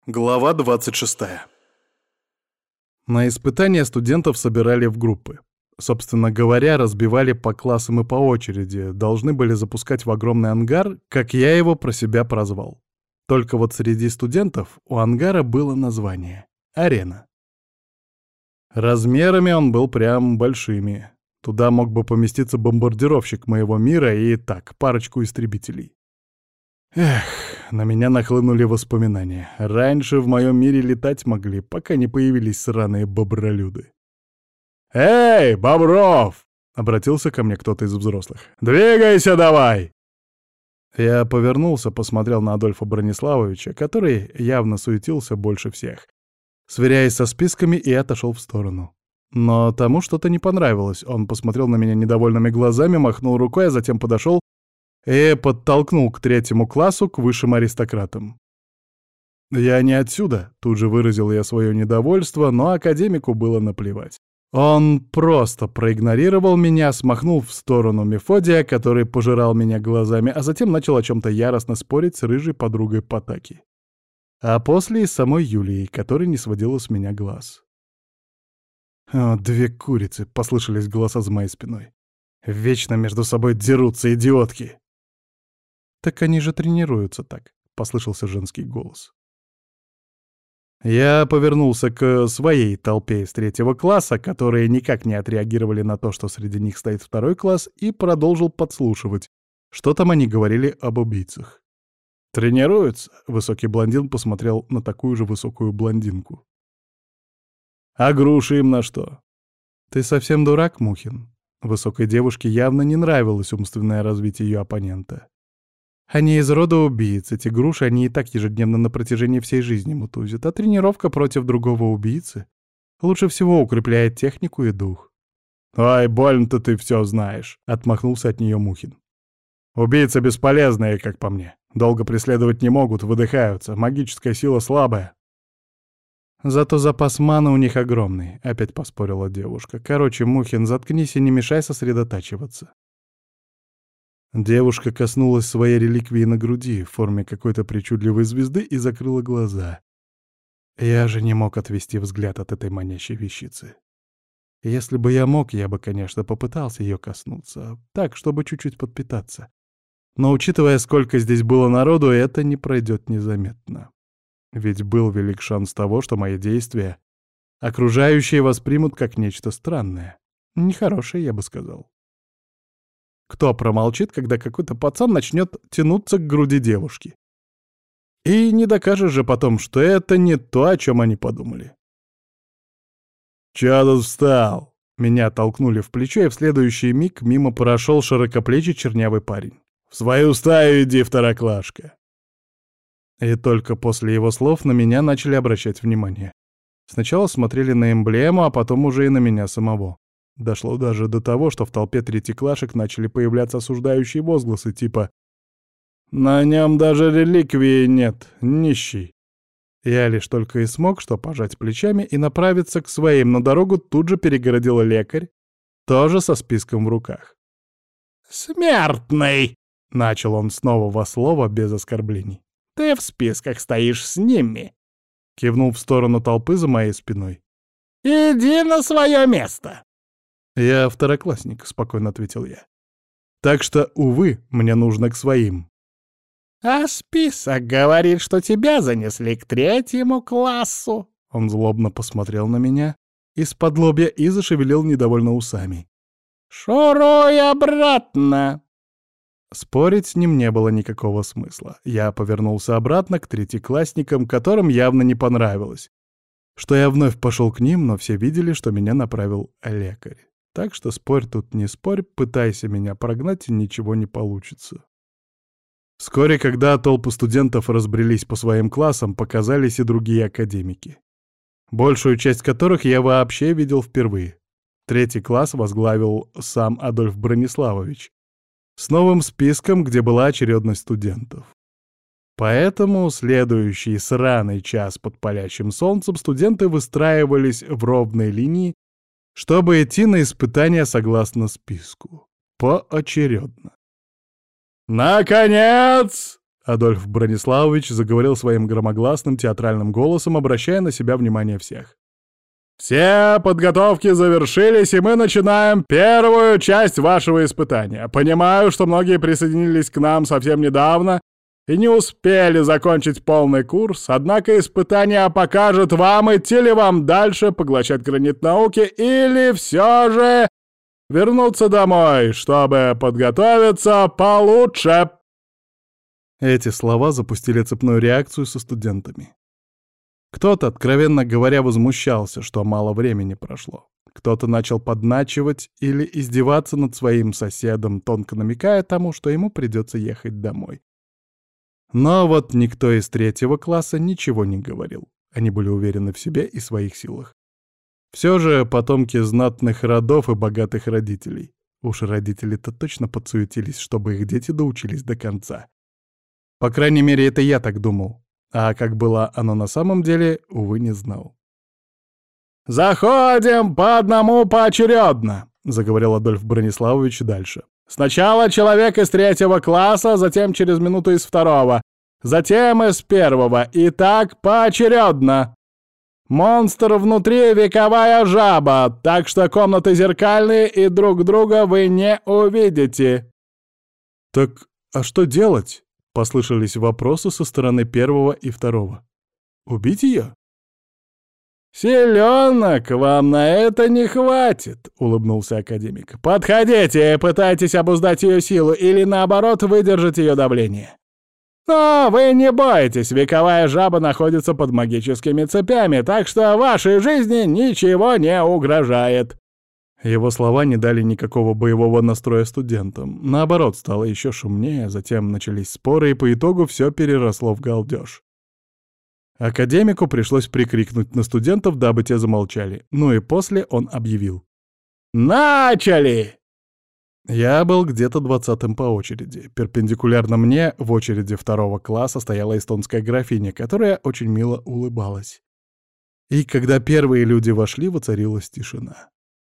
Глава 26. На испытания студентов собирали в группы. Собственно говоря, разбивали по классам и по очереди, должны были запускать в огромный ангар, как я его про себя прозвал. Только вот среди студентов у ангара было название — «Арена». Размерами он был прям большими. Туда мог бы поместиться бомбардировщик моего мира и так, парочку истребителей. Эх, на меня нахлынули воспоминания. Раньше в моем мире летать могли, пока не появились сраные бобролюды. «Эй, Бобров!» — обратился ко мне кто-то из взрослых. «Двигайся давай!» Я повернулся, посмотрел на Адольфа Брониславовича, который явно суетился больше всех, сверяясь со списками, и отошел в сторону. Но тому что-то не понравилось. Он посмотрел на меня недовольными глазами, махнул рукой, а затем подошел и подтолкнул к 3 классу, к высшим аристократам. «Я не отсюда», — тут же выразил я свое недовольство, но академику было наплевать. Он просто проигнорировал меня, смахнул в сторону Мефодия, который пожирал меня глазами, а затем начал о чем-то яростно спорить с рыжей подругой Потаки. А после и с самой Юлией, которая не сводила с меня глаз. «О, 2 курицы», — послышались голоса за моей спиной. «Вечно между собой дерутся, идиотки!» «Так они же тренируются так», — послышался женский голос. Я повернулся к своей толпе из 3 класса, которые никак не отреагировали на то, что среди них стоит 2 класс, и продолжил подслушивать, что там они говорили об убийцах. «Тренируются?» — высокий блондин посмотрел на такую же высокую блондинку. «А груши им на что?» «Ты совсем дурак, Мухин?» Высокой девушке явно не нравилось умственное развитие ее оппонента. «Они из рода убийц, эти груши они и так ежедневно на протяжении всей жизни мутузят, а тренировка против другого убийцы лучше всего укрепляет технику и дух». «Ой, больно-то ты все знаешь», — отмахнулся от нее Мухин. «Убийцы бесполезные, как по мне. Долго преследовать не могут, выдыхаются, магическая сила слабая». «Зато запас маны у них огромный», — опять поспорила девушка. «Короче, Мухин, заткнись и не мешай сосредотачиваться». Девушка коснулась своей реликвии на груди в форме какой-то причудливой звезды и закрыла глаза. Я же не мог отвести взгляд от этой манящей вещицы. Если бы я мог, я бы, конечно, попытался ее коснуться, так, чтобы чуть-чуть подпитаться. Но учитывая, сколько здесь было народу, это не пройдет незаметно. Ведь был велик шанс того, что мои действия окружающие воспримут как нечто странное. Нехорошее, я бы сказал. Кто промолчит, когда какой-то пацан начнет тянуться к груди девушки? И не докажешь же потом, что это не то, о чем они подумали. «Чё тут встал?» Меня толкнули в плечо, и в следующий миг мимо прошел широкоплечий чернявый парень. «В свою стаю иди, второклашка!» И только после его слов на меня начали обращать внимание. Сначала смотрели на эмблему, а потом уже и на меня самого. Дошло даже до того, что в толпе третьеклашек начали появляться осуждающие возгласы типа «На нем даже реликвии нет, нищий». Я лишь только и смог что пожать плечами и направиться к своим, но дорогу тут же перегородил лекарь, тоже со списком в руках. «Смертный!» — начал он снова во слово без оскорблений. «Ты в списках стоишь с ними!» — кивнул в сторону толпы за моей спиной. «Иди на свое место!» «Я второклассник», — спокойно ответил я. «Так что, увы, мне нужно к своим». «А список говорит, что тебя занесли к 3 классу». Он злобно посмотрел на меня из-под лобья и зашевелил недовольно усами. «Шуруй обратно!» Спорить с ним не было никакого смысла. Я повернулся обратно к третьеклассникам, которым явно не понравилось, что я вновь пошел к ним, но все видели, что меня направил лекарь. Так что спорь тут не спорь, пытайся меня прогнать, и ничего не получится. Вскоре, когда толпы студентов разбрелись по своим классам, показались и другие академики, большую часть которых я вообще видел впервые. 3 класс возглавил сам Адольф Брониславович с новым списком, где была очередность студентов. Поэтому следующий сраный час под палящим солнцем студенты выстраивались в ровной линии, чтобы идти на испытания согласно списку. Поочередно. «Наконец!» Адольф Брониславович заговорил своим громогласным театральным голосом, обращая на себя внимание всех. «Все подготовки завершились, и мы начинаем первую часть вашего испытания. Понимаю, что многие присоединились к нам совсем недавно и не успели закончить полный курс, однако испытание покажет вам, идти ли вам дальше, поглощать гранит науки, или все же вернуться домой, чтобы подготовиться получше». Эти слова запустили цепную реакцию со студентами. Кто-то, откровенно говоря, возмущался, что мало времени прошло. Кто-то начал подначивать или издеваться над своим соседом, тонко намекая тому, что ему придется ехать домой. Но вот никто из 3-го класса ничего не говорил. Они были уверены в себе и своих силах. Все же потомки знатных родов и богатых родителей. Уж родители-то точно подсуетились, чтобы их дети доучились до конца. По крайней мере, это я так думал. А как было оно на самом деле, увы, не знал. «Заходим по одному поочередно», — заговорил Адольф Брониславович дальше. «Сначала человек из 3-го класса, затем через минуту из 2-го, затем из 1-го, и так поочередно. Монстр внутри — вековая жаба, так что комнаты зеркальные и друг друга вы не увидите». «Так, а что делать?» — послышались вопросы со стороны 1-го и 2-го. «Убить ее?» «Селенок вам на это не хватит», — улыбнулся академик. «Подходите и пытайтесь обуздать ее силу или, наоборот, выдержать ее давление. Но вы не бойтесь, вековая жаба находится под магическими цепями, так что вашей жизни ничего не угрожает». Его слова не дали никакого боевого настроя студентам. Наоборот, стало еще шумнее, затем начались споры, и по итогу все переросло в галдеж. Академику пришлось прикрикнуть на студентов, дабы те замолчали. Ну и после он объявил: «Начали!» Я был где-то 20-м по очереди. Перпендикулярно мне в очереди 2-го класса стояла эстонская графиня, которая очень мило улыбалась. И когда первые люди вошли, воцарилась тишина.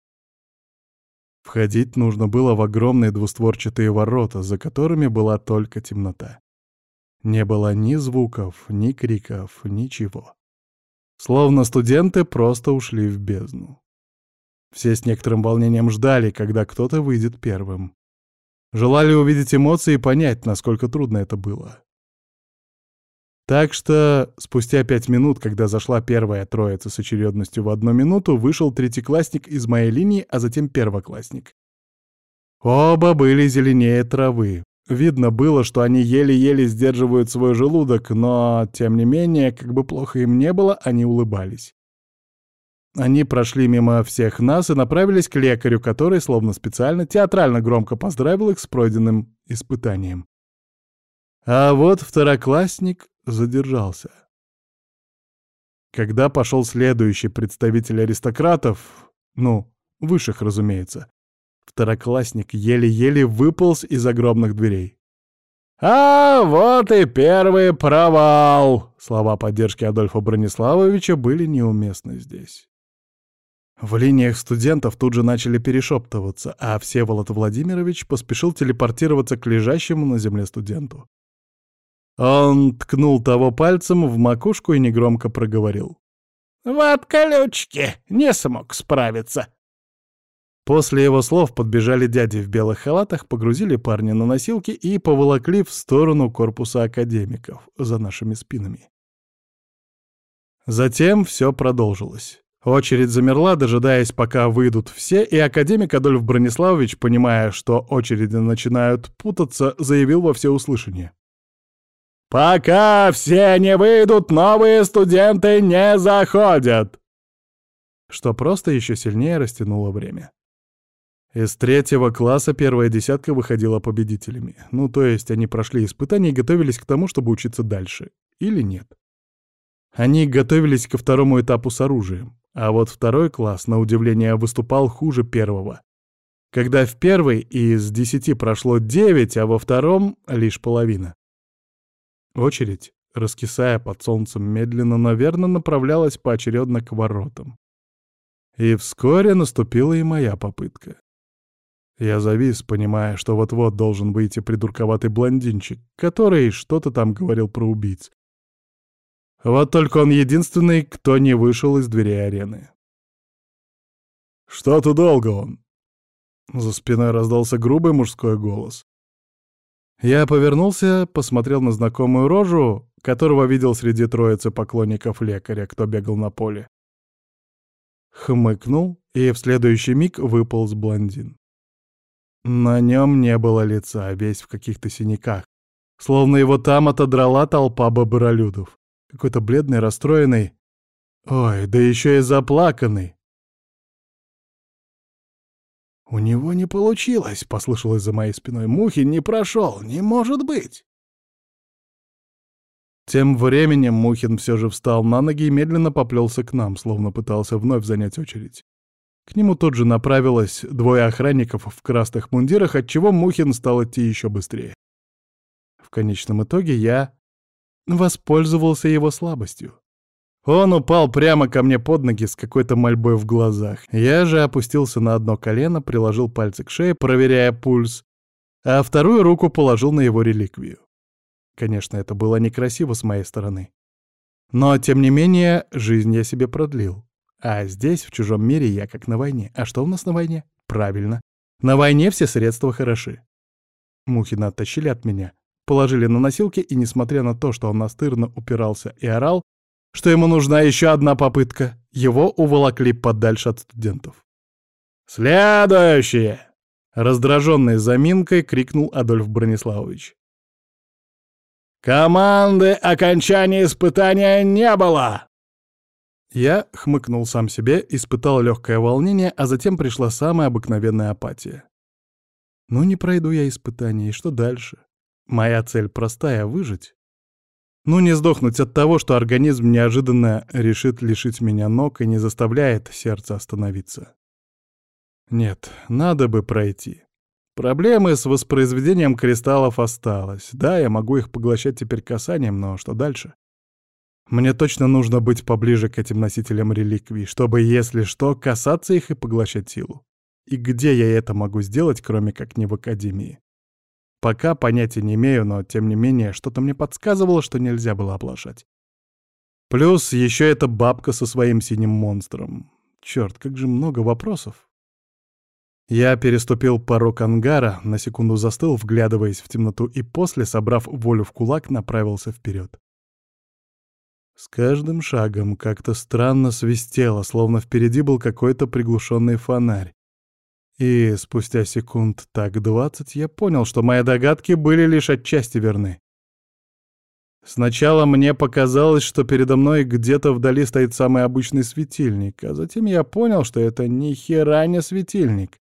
Входить нужно было в огромные двустворчатые ворота, за которыми была только темнота. Не было ни звуков, ни криков, ничего. Словно студенты просто ушли в бездну. Все с некоторым волнением ждали, когда кто-то выйдет первым. Желали увидеть эмоции и понять, насколько трудно это было. Так что спустя 5 минут, когда зашла первая троица с очередностью в 1 минуту, вышел 3-классник из моей линии, а затем 1-классник. Оба были зеленее травы. Видно было, что они еле-еле сдерживают свой желудок, но, тем не менее, как бы плохо им не было, они улыбались. Они прошли мимо всех нас и направились к лекарю, который, словно специально, театрально громко поздравил их с пройденным испытанием. А вот 2-классник задержался. Когда пошел следующий представитель аристократов, ну, высших, разумеется, 2-классник еле-еле выполз из огромных дверей. «А вот и первый провал!» Слова поддержки Адольфа Брониславовича были неуместны здесь. В линиях студентов тут же начали перешептываться, а Всеволод Владимирович поспешил телепортироваться к лежащему на земле студенту. Он ткнул того пальцем в макушку и негромко проговорил: «В отключке не смог справиться». После его слов подбежали дяди в белых халатах, погрузили парня на носилки и поволокли в сторону корпуса академиков за нашими спинами. Затем все продолжилось. Очередь замерла, дожидаясь, пока выйдут все, и академик Адольф Брониславович, понимая, что очереди начинают путаться, заявил во всеуслышание: «Пока все не выйдут, новые студенты не заходят!» Что просто еще сильнее растянуло время. Из 3-го класса первая десятка выходила победителями. Ну, то есть они прошли испытания и готовились к тому, чтобы учиться дальше. Или нет? Они готовились ко 2-му этапу с оружием. А вот 2-й класс, на удивление, выступал хуже 1-го. Когда в 1-й из 10 прошло 9, а во 2-м лишь половина. Очередь, раскисая под солнцем, медленно, наверное, направлялась поочередно к воротам. И вскоре наступила и моя попытка. Я завис, понимая, что вот-вот должен выйти придурковатый блондинчик, который что-то там говорил про убийц. Вот только он единственный, кто не вышел из дверей арены. «Что-то долго он!» За спиной раздался грубый мужской голос. Я повернулся, посмотрел на знакомую рожу, которого видел среди троицы поклонников лекаря, кто бегал на поле. Хмыкнул, и в следующий миг выполз блондин. На нем не было лица, весь в каких-то синяках, словно его там отодрала толпа бобролюдов. Какой-то бледный, расстроенный, ой, да еще и заплаканный. «У него не получилось», — послышалось за моей спиной. «Мухин не прошел, не может быть!» Тем временем Мухин все же встал на ноги и медленно поплелся к нам, словно пытался вновь занять очередь. К нему тут же направилось двое охранников в красных мундирах, отчего Мухин стал идти еще быстрее. В конечном итоге я воспользовался его слабостью. Он упал прямо ко мне под ноги с какой-то мольбой в глазах. Я же опустился на одно колено, приложил пальцы к шее, проверяя пульс, а вторую руку положил на его реликвию. Конечно, это было некрасиво с моей стороны. Но, тем не менее, жизнь я себе продлил. А здесь, в чужом мире, я как на войне. А что у нас на войне? Правильно. На войне все средства хороши. Мухина оттащили от меня, положили на носилки, и, несмотря на то, что он настырно упирался и орал, что ему нужна еще одна попытка, его уволокли подальше от студентов. «Следующее!» — раздраженный заминкой крикнул Адольф Брониславович. «Команды окончания испытания не было!» Я хмыкнул сам себе, испытал легкое волнение, а затем пришла самая обыкновенная апатия. Ну, не пройду я испытание, и что дальше? Моя цель простая — выжить. Ну, не сдохнуть от того, что организм неожиданно решит лишить меня ног и не заставляет сердце остановиться. Нет, надо бы пройти. Проблемы с воспроизведением кристаллов осталось. Да, я могу их поглощать теперь касанием, но что дальше? Мне точно нужно быть поближе к этим носителям реликвий, чтобы, если что, касаться их и поглощать силу. И где я это могу сделать, кроме как не в Академии? Пока понятия не имею, но, тем не менее, что-то мне подсказывало, что нельзя было оплошать. Плюс еще эта бабка со своим синим монстром. Черт, как же много вопросов. Я переступил порог ангара, на секунду застыл, вглядываясь в темноту, и после, собрав волю в кулак, направился вперед. С каждым шагом как-то странно свистело, словно впереди был какой-то приглушенный фонарь. И спустя секунд так 20 я понял, что мои догадки были лишь отчасти верны. Сначала мне показалось, что передо мной где-то вдали стоит самый обычный светильник, а затем я понял, что это ни хера не светильник.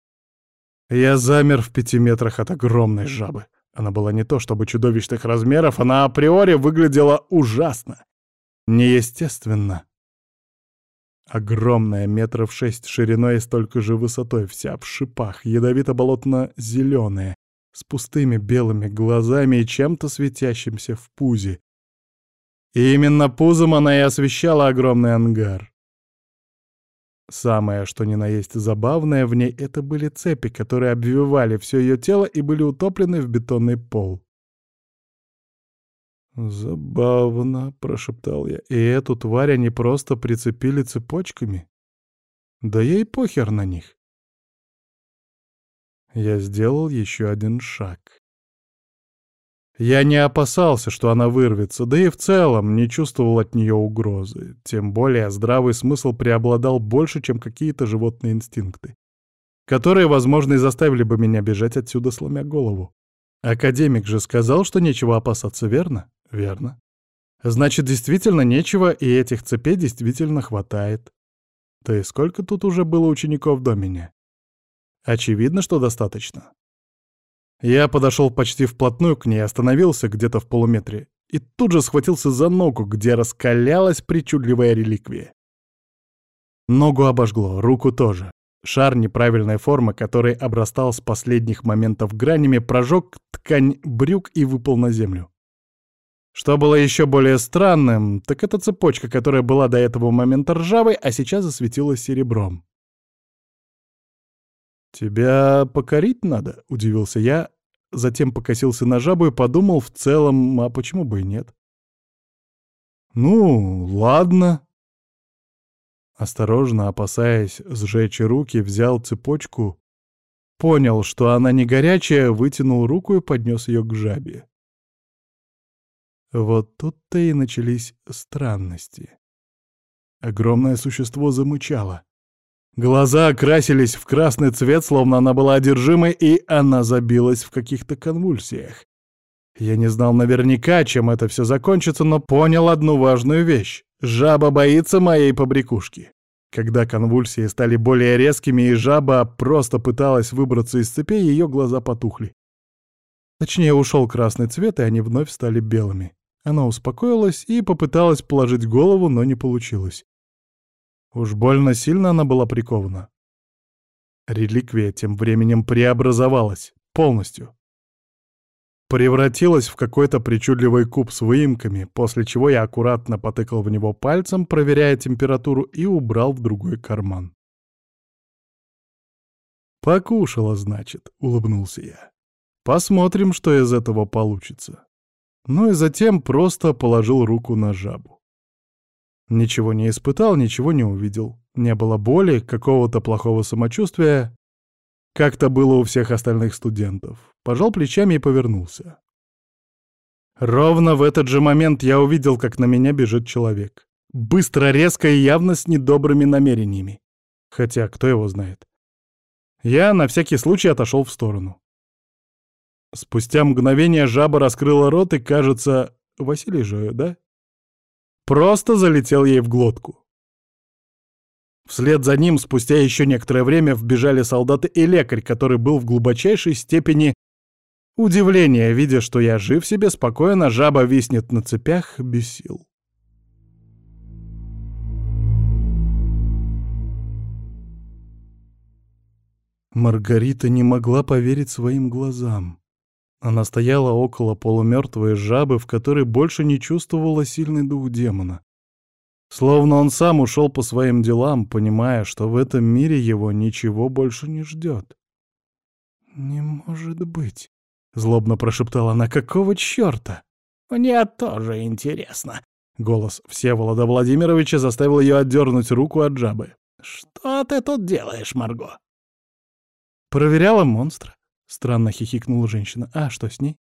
Я замер в 5 метрах от огромной жабы. Она была не то чтобы чудовищных размеров, она априори выглядела ужасно. Неестественно. Огромная, 6 метров шириной и столько же высотой, вся в шипах, ядовито-болотно-зеленая, с пустыми белыми глазами и чем-то светящимся в пузе. И именно пузом она и освещала огромный ангар. Самое, что ни на есть забавное в ней, это были цепи, которые обвивали все ее тело и были утоплены в бетонный пол. «Забавно», — прошептал я, — «и эту тварь они просто прицепили цепочками? Да ей похер на них». Я сделал еще один шаг. Я не опасался, что она вырвется, да и в целом не чувствовал от нее угрозы. Тем более здравый смысл преобладал больше, чем какие-то животные инстинкты, которые, возможно, и заставили бы меня бежать отсюда, сломя голову. Академик же сказал, что нечего опасаться, верно? Верно. Значит, действительно нечего, и этих цепей действительно хватает. Да и сколько тут уже было учеников до меня? Очевидно, что достаточно. Я подошел почти вплотную к ней, остановился где-то в полуметре и тут же схватился за ногу, где раскалялась причудливая реликвия. Ногу обожгло, руку тоже. Шар неправильной формы, который обрастал с последних моментов гранями, прожег ткань брюк и выпал на землю. Что было еще более странным, так это цепочка, которая была до этого момента ржавой, а сейчас засветилась серебром. «Тебя покорить надо?» — удивился я, затем покосился на жабу и подумал в целом, а почему бы и нет? «Ну, ладно». Осторожно, опасаясь сжечь руки, взял цепочку, понял, что она не горячая, вытянул руку и поднес ее к жабе. Вот тут-то и начались странности. Огромное существо замычало. Глаза окрасились в красный цвет, словно она была одержимой, и она забилась в каких-то конвульсиях. Я не знал наверняка, чем это все закончится, но понял одну важную вещь. Жаба боится моей побрякушки. Когда конвульсии стали более резкими, и жаба просто пыталась выбраться из цепи, ее глаза потухли. Точнее, ушел красный цвет, и они вновь стали белыми. Она успокоилась и попыталась положить голову, но не получилось. Уж больно сильно она была прикована. Реликвия тем временем преобразовалась полностью. Превратилась в какой-то причудливый куб с выемками, после чего я аккуратно потыкал в него пальцем, проверяя температуру, и убрал в другой карман. «Покушала, значит», — улыбнулся я. «Посмотрим, что из этого получится». Ну и затем просто положил руку на жабу. Ничего не испытал, ничего не увидел. Не было боли, какого-то плохого самочувствия. Как-то было у всех остальных студентов. Пожал плечами и повернулся. Ровно в этот же момент я увидел, как на меня бежит человек. Быстро, резко и явно с недобрыми намерениями. Хотя, кто его знает. Я на всякий случай отошел в сторону. Спустя мгновение жаба раскрыла рот и, кажется, Василий же, да? Просто залетел ей в глотку. Вслед за ним спустя еще некоторое время вбежали солдаты и лекарь, который был в глубочайшей степени удивления, видя, что я жив себе спокойно, жаба виснет на цепях, без сил. Маргарита не могла поверить своим глазам. Она стояла около полумертвой жабы, в которой больше не чувствовала сильный дух демона. Словно он сам ушел по своим делам, понимая, что в этом мире его ничего больше не ждет. «Не может быть!» — злобно прошептала она. «Какого черта?» «Мне тоже интересно». Голос Всеволода Владимировича заставил ее отдернуть руку от жабы. «Что ты тут делаешь, Марго?» «Проверяла монстра», — странно хихикнула женщина. «А что с ней?»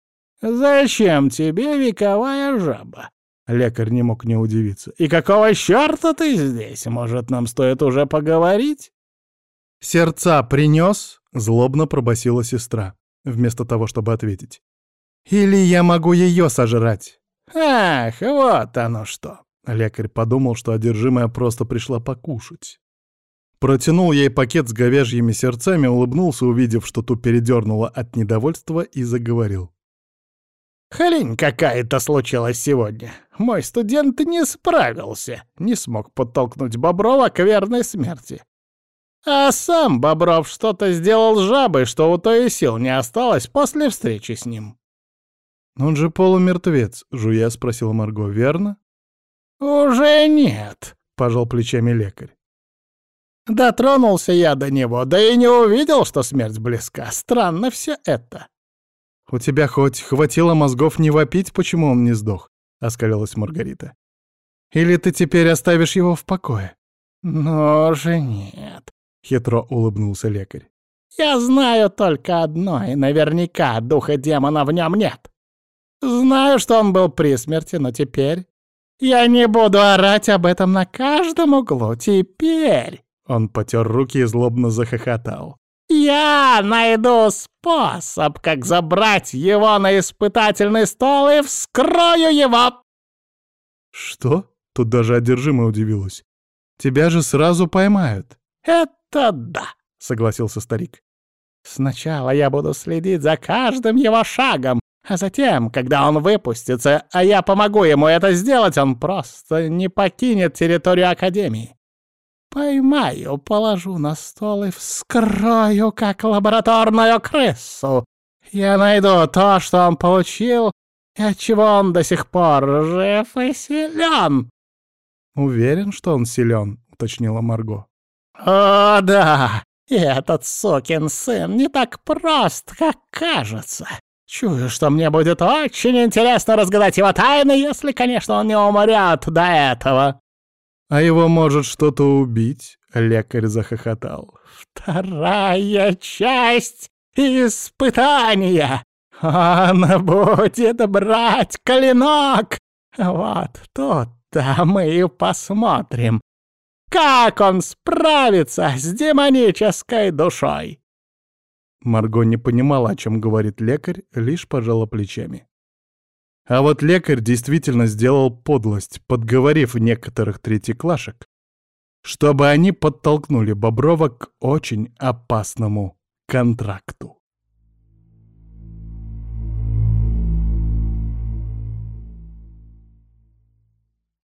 «Зачем тебе вековая жаба?» Лекарь не мог не удивиться. «И какого черта ты здесь? Может, нам стоит уже поговорить?» «Сердца принес?» — злобно пробасила сестра, вместо того, чтобы ответить. «Или я могу ее сожрать?» «Ах, вот оно что!» Лекарь подумал, что одержимая просто пришла покушать. Протянул ей пакет с говяжьими сердцами, улыбнулся, увидев, что ту передернуло от недовольства, и заговорил. «Хрень какая-то случилась сегодня. Мой студент не справился, не смог подтолкнуть Боброва к верной смерти. А сам Бобров что-то сделал с жабой, что у той и сил не осталось после встречи с ним». «Он же полумертвец», — жуя спросила Марго, — «верно?» «Уже нет», — пожал плечами лекарь. «Дотронулся я до него, да и не увидел, что смерть близка. Странно все это». «У тебя хоть хватило мозгов не вопить, почему он не сдох?» — оскалилась Маргарита. «Или ты теперь оставишь его в покое?» «Ну же нет», — хитро улыбнулся лекарь. «Я знаю только одно, и наверняка духа демона в нем нет. Знаю, что он был при смерти, но теперь я не буду орать об этом на каждом углу. Теперь...» Он потер руки и злобно захохотал. «Я найду способ, как забрать его на испытательный стол и вскрою его!» «Что?» — тут даже одержимая удивилась. «Тебя же сразу поймают». «Это да», — согласился старик. «Сначала я буду следить за каждым его шагом, а затем, когда он выпустится, а я помогу ему это сделать, он просто не покинет территорию Академии. Поймаю, положу на стол и вскрою, как лабораторную крысу. Я найду то, что он получил, и отчего он до сих пор жив и силен». «Уверен, что он силен», — уточнила Марго. «О, да!» И этот сукин сын не так прост, как кажется. Чую, что мне будет очень интересно разгадать его тайны, если, конечно, он не умрет до этого». «А его может что-то убить?» — лекарь захохотал. «Вторая часть испытания! Он будет брать клинок! Вот тут-то мы и посмотрим, как он справится с демонической душой!» Марго не понимала, о чем говорит лекарь, лишь пожала плечами. А вот лекарь действительно сделал подлость, подговорив некоторых третьеклашек, чтобы они подтолкнули Боброва к очень опасному контракту.